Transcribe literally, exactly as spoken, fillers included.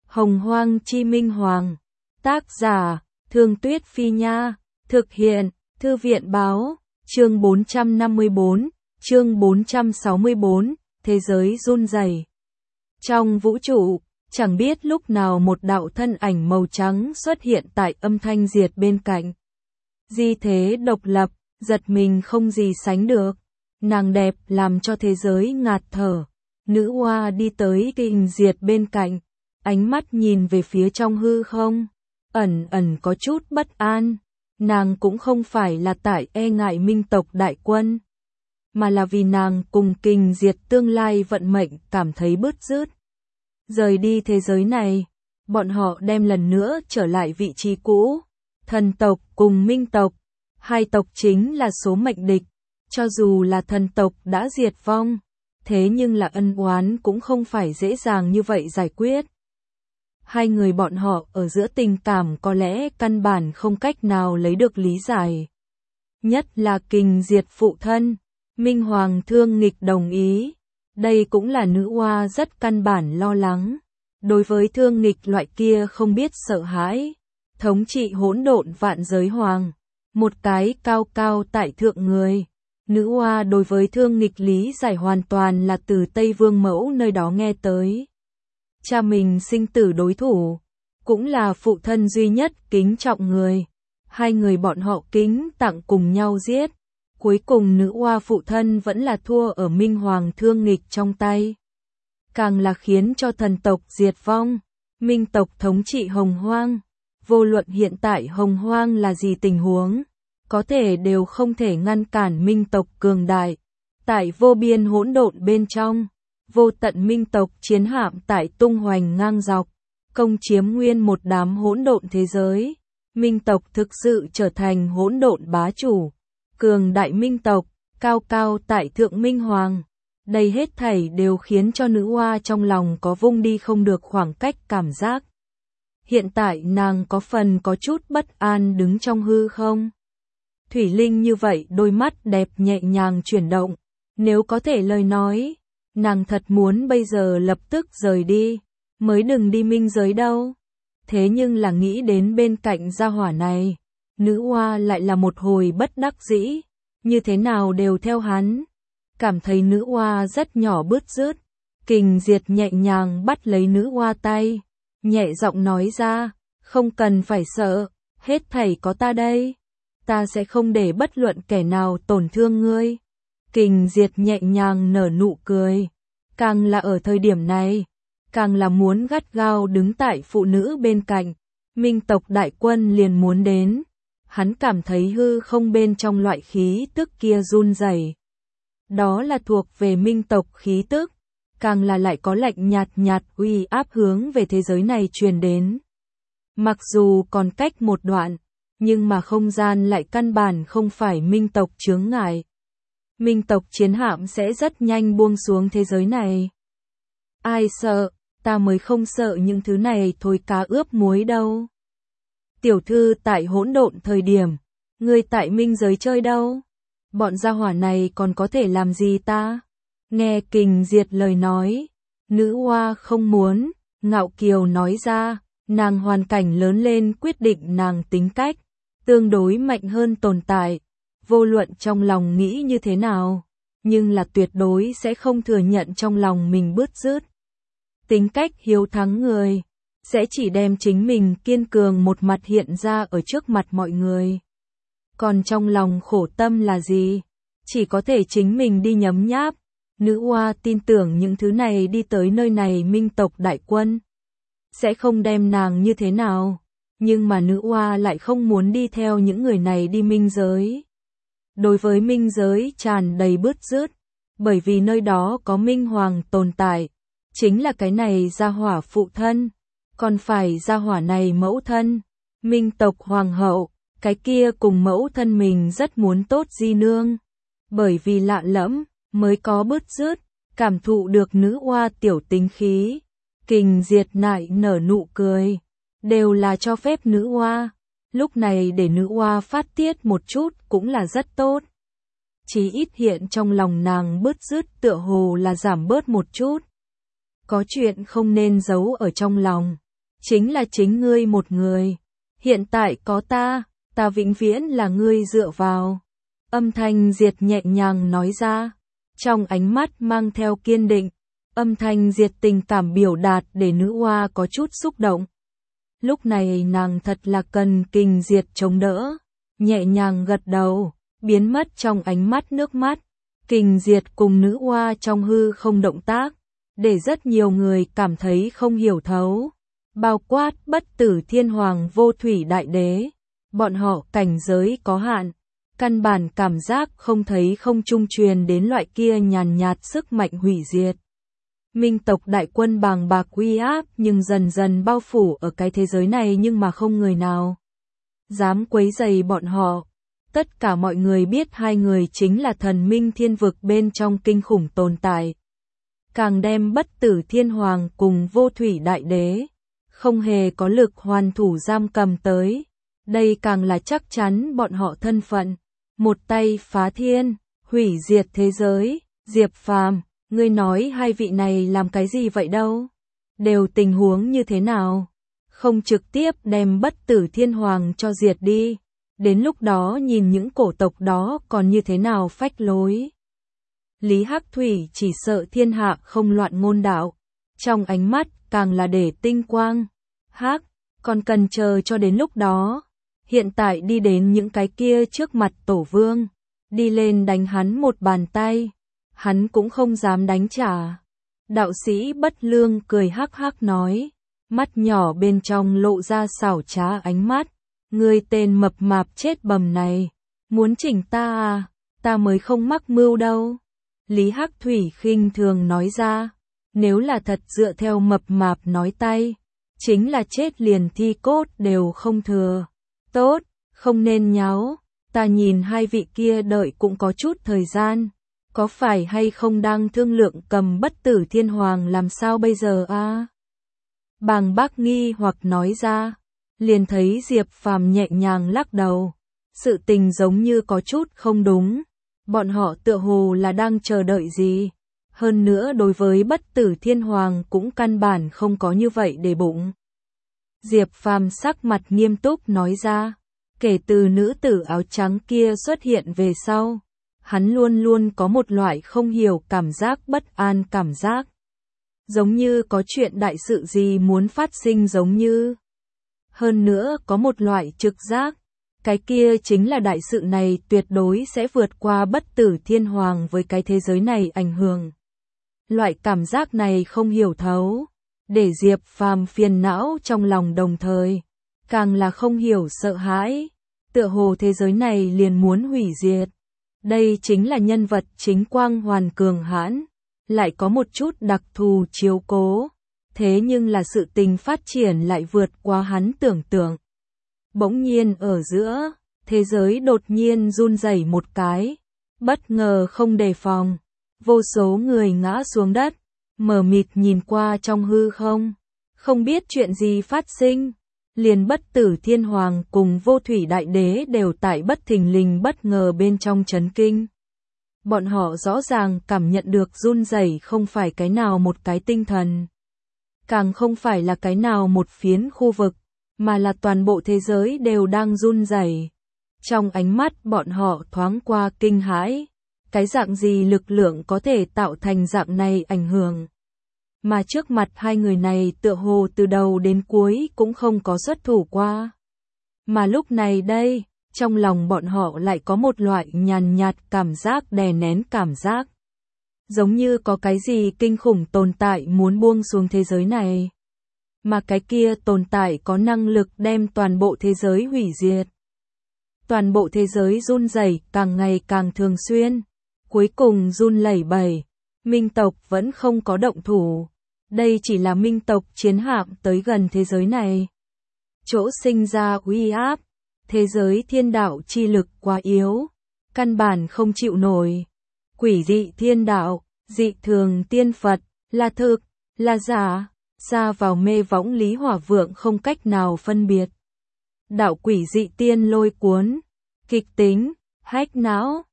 Hồng Hoang Chi Minh Hoàng. Tác giả, Thương Tuyết Phi Nha. Thực hiện, Thư viện Báo. Chương bốn trăm năm mươi bốn, chương bốn trăm sáu mươi bốn, Thế giới run rẩy. Trong vũ trụ, chẳng biết lúc nào một đạo thân ảnh màu trắng xuất hiện tại Âm Thanh Diệt bên cạnh. Di thế độc lập, giật mình không gì sánh được. Nàng đẹp làm cho thế giới ngạt thở. Nữ oa đi tới Kình Diệt bên cạnh, ánh mắt nhìn về phía trong hư không, ẩn ẩn có chút bất an. Nàng cũng không phải là tại e ngại Minh tộc đại quân, mà là vì nàng cùng Kình Diệt tương lai vận mệnh cảm thấy bứt rứt. Rời đi thế giới này, bọn họ đem lần nữa trở lại vị trí cũ. Thần tộc cùng Minh tộc, hai tộc chính là số mệnh địch. Cho dù là thần tộc đã diệt vong, thế nhưng là ân oán cũng không phải dễ dàng như vậy giải quyết. Hai người bọn họ ở giữa tình cảm có lẽ căn bản không cách nào lấy được lý giải. Nhất là Kình Diệt phụ thân, Minh Hoàng Thương Nghịch đồng ý. Đây cũng là nữ oa rất căn bản lo lắng. Đối với Thương Nghịch loại kia không biết sợ hãi, thống trị hỗn độn vạn giới hoàng, một cái cao cao tại thượng người. Nữ oa đối với Thương Nghịch lý giải hoàn toàn là từ Tây Vương Mẫu nơi đó nghe tới. Cha mình sinh tử đối thủ, cũng là phụ thân duy nhất kính trọng người. Hai người bọn họ kính tặng cùng nhau giết. Cuối cùng nữ oa phụ thân vẫn là thua ở Minh Hoàng Thương Nghịch trong tay. Càng là khiến cho thần tộc diệt vong, Minh tộc thống trị Hồng Hoang. Vô luận hiện tại Hồng Hoang là gì tình huống, có thể đều không thể ngăn cản Minh tộc cường đại. Tại vô biên hỗn độn bên trong, vô tận Minh tộc chiến hạm tại tung hoành ngang dọc, công chiếm nguyên một đám hỗn độn thế giới. Minh tộc thực sự trở thành hỗn độn bá chủ, cường đại Minh tộc, cao cao tại thượng Minh Hoàng. Đây hết thảy đều khiến cho nữ oa trong lòng có vung đi không được khoảng cách cảm giác. Hiện tại nàng có phần có chút bất an đứng trong hư không. Thủy Linh như vậy đôi mắt đẹp nhẹ nhàng chuyển động. Nếu có thể lời nói, nàng thật muốn bây giờ lập tức rời đi, mới đừng đi minh giới đâu. Thế nhưng là nghĩ đến bên cạnh gia hỏa này, nữ oa lại là một hồi bất đắc dĩ, như thế nào đều theo hắn. Cảm thấy nữ oa rất nhỏ bứt rứt, Kình Diệt nhẹ nhàng bắt lấy nữ oa tay, nhẹ giọng nói ra, không cần phải sợ, hết thảy có ta đây. Ta sẽ không để bất luận kẻ nào tổn thương ngươi. Kình Diệt nhẹ nhàng nở nụ cười. Càng là ở thời điểm này, càng là muốn gắt gao đứng tại phụ nữ bên cạnh. Minh tộc đại quân liền muốn đến. Hắn cảm thấy hư không bên trong loại khí tức kia run rẩy. Đó là thuộc về Minh tộc khí tức. Càng là lại có lạnh nhạt nhạt uy áp hướng về thế giới này truyền đến. Mặc dù còn cách một đoạn, nhưng mà không gian lại căn bản không phải Minh tộc chướng ngại. Minh tộc chiến hạm sẽ rất nhanh buông xuống thế giới này. Ai sợ, ta mới không sợ những thứ này thôi cá ướp muối đâu. Tiểu thư tại hỗn độn thời điểm, ngươi tại minh giới chơi đâu? Bọn gia hỏa này còn có thể làm gì ta? Nghe Kình Diệt lời nói, nữ oa không muốn, ngạo kiều nói ra, nàng hoàn cảnh lớn lên quyết định nàng tính cách. Tương đối mạnh hơn tồn tại, vô luận trong lòng nghĩ như thế nào, nhưng là tuyệt đối sẽ không thừa nhận trong lòng mình bứt rứt. Tính cách hiếu thắng người, sẽ chỉ đem chính mình kiên cường một mặt hiện ra ở trước mặt mọi người. Còn trong lòng khổ tâm là gì? Chỉ có thể chính mình đi nhấm nháp. Nữ oa tin tưởng những thứ này đi tới nơi này Minh tộc đại quân sẽ không đem nàng như thế nào. Nhưng mà nữ oa lại không muốn đi theo những người này đi minh giới. Đối với minh giới tràn đầy bứt rứt, bởi vì nơi đó có Minh Hoàng tồn tại, chính là cái này gia hỏa phụ thân, còn phải gia hỏa này mẫu thân, Minh tộc hoàng hậu, cái kia cùng mẫu thân mình rất muốn tốt di nương. Bởi vì lạ lẫm, mới có bứt rứt, cảm thụ được nữ oa tiểu tính khí. Kình Diệt nại nở nụ cười. Đều là cho phép nữ oa. Lúc này để nữ oa phát tiết một chút cũng là rất tốt. Chí ít hiện trong lòng nàng bứt rứt tựa hồ là giảm bớt một chút. Có chuyện không nên giấu ở trong lòng. chính là chính ngươi một người. Hiện tại có ta, ta vĩnh viễn là ngươi dựa vào. Âm thanh Diệt nhẹ nhàng nói ra, trong ánh mắt mang theo kiên định. Âm thanh Diệt tình cảm biểu đạt để nữ oa có chút xúc động. Lúc này nàng thật là cần Kình Diệt chống đỡ, nhẹ nhàng gật đầu, biến mất trong ánh mắt nước mắt. Kình Diệt cùng nữ oa trong hư không động tác, để rất nhiều người cảm thấy không hiểu thấu. Bao quát Bất Tử Thiên Hoàng Vô Thủy Đại Đế, bọn họ cảnh giới có hạn, căn bản cảm giác không thấy không trung truyền đến loại kia nhàn nhạt sức mạnh hủy diệt. Minh tộc đại quân bàng bạc uy áp nhưng dần dần bao phủ ở cái thế giới này, nhưng mà không người nào dám quấy rầy bọn họ. Tất cả mọi người biết hai người chính là thần minh thiên vực bên trong kinh khủng tồn tại. Càng đem Bất Tử Thiên Hoàng cùng Vô Thủy Đại Đế không hề có lực hoàn thủ giam cầm tới. Đây càng là chắc chắn bọn họ thân phận. Một tay phá thiên, hủy diệt thế giới. Diệp Phàm, ngươi nói hai vị này làm cái gì vậy đâu? Đều tình huống như thế nào? Không trực tiếp đem Bất Tử Thiên Hoàng cho diệt đi. Đến lúc đó nhìn những cổ tộc đó còn như thế nào phách lối. Lý Hắc Thủy chỉ sợ thiên hạ không loạn ngôn đạo. Trong ánh mắt càng là để tinh quang. Hắc, còn cần chờ cho đến lúc đó. Hiện tại đi đến những cái kia trước mặt tổ vương. Đi lên đánh hắn một bàn tay. Hắn cũng không dám đánh trả. Đạo sĩ Bất Lương cười hắc hắc nói. Mắt nhỏ bên trong lộ ra xảo trá ánh mắt. Ngươi tên mập mạp chết bầm này. Muốn chỉnh ta à? Ta mới không mắc mưu đâu. Lý Hắc Thủy khinh thường nói ra. Nếu là thật dựa theo mập mạp nói tay, chính là chết liền thi cốt đều không thừa. Tốt, không nên nháo. Ta nhìn hai vị kia đợi cũng có chút thời gian. Có phải hay không đang thương lượng cầm Bất Tử Thiên Hoàng làm sao bây giờ a? À? Bàng Bác nghi hoặc nói ra. Liền thấy Diệp Phàm nhẹ nhàng lắc đầu. Sự tình giống như có chút không đúng. Bọn họ tựa hồ là đang chờ đợi gì. Hơn nữa đối với Bất Tử Thiên Hoàng cũng căn bản không có như vậy để bụng. Diệp Phàm sắc mặt nghiêm túc nói ra. Kể từ nữ tử áo trắng kia xuất hiện về sau, hắn luôn luôn có một loại không hiểu cảm giác bất an cảm giác. Giống như có chuyện đại sự gì muốn phát sinh giống như. Hơn nữa có một loại trực giác. Cái kia chính là đại sự này tuyệt đối sẽ vượt qua Bất Tử Thiên Hoàng với cái thế giới này ảnh hưởng. Loại cảm giác này không hiểu thấu. Để Diệp Phàm phiền não trong lòng đồng thời. Càng là không hiểu sợ hãi. Tựa hồ thế giới này liền muốn hủy diệt. Đây chính là nhân vật chính quang hoàn cường hãn. Lại có một chút đặc thù chiếu cố. Thế nhưng là sự tình phát triển lại vượt qua hắn tưởng tượng. Bỗng nhiên ở giữa, thế giới đột nhiên run rẩy một cái. Bất ngờ không đề phòng. Vô số người ngã xuống đất. Mờ mịt nhìn qua trong hư không. Không biết chuyện gì phát sinh. Liền Bất Tử Thiên Hoàng cùng Vô Thủy Đại Đế đều tại bất thình lình bất ngờ bên trong chấn kinh. Bọn họ rõ ràng cảm nhận được run rẩy không phải cái nào một cái tinh thần. Càng không phải là cái nào một phiến khu vực, mà là toàn bộ thế giới đều đang run rẩy. Trong ánh mắt bọn họ thoáng qua kinh hãi. Cái dạng gì lực lượng có thể tạo thành dạng này ảnh hưởng. Mà trước mặt hai người này tựa hồ từ đầu đến cuối cũng không có xuất thủ qua. Mà lúc này đây, trong lòng bọn họ lại có một loại nhàn nhạt cảm giác đè nén cảm giác. Giống như có cái gì kinh khủng tồn tại muốn buông xuống thế giới này. Mà cái kia tồn tại có năng lực đem toàn bộ thế giới hủy diệt. Toàn bộ thế giới run rẩy càng ngày càng thường xuyên. Cuối cùng run lẩy bẩy. Minh tộc vẫn không có động thủ. Đây chỉ là minh tộc chiến hạm tới gần thế giới này. Chỗ sinh ra uy áp. Thế giới thiên đạo chi lực quá yếu. Căn bản không chịu nổi. Quỷ dị thiên đạo, dị thường tiên Phật, là thực, là giả. Xa vào mê võng Lý Hỏa Vượng không cách nào phân biệt. Đạo quỷ dị tiên lôi cuốn. Kịch tính, hách não.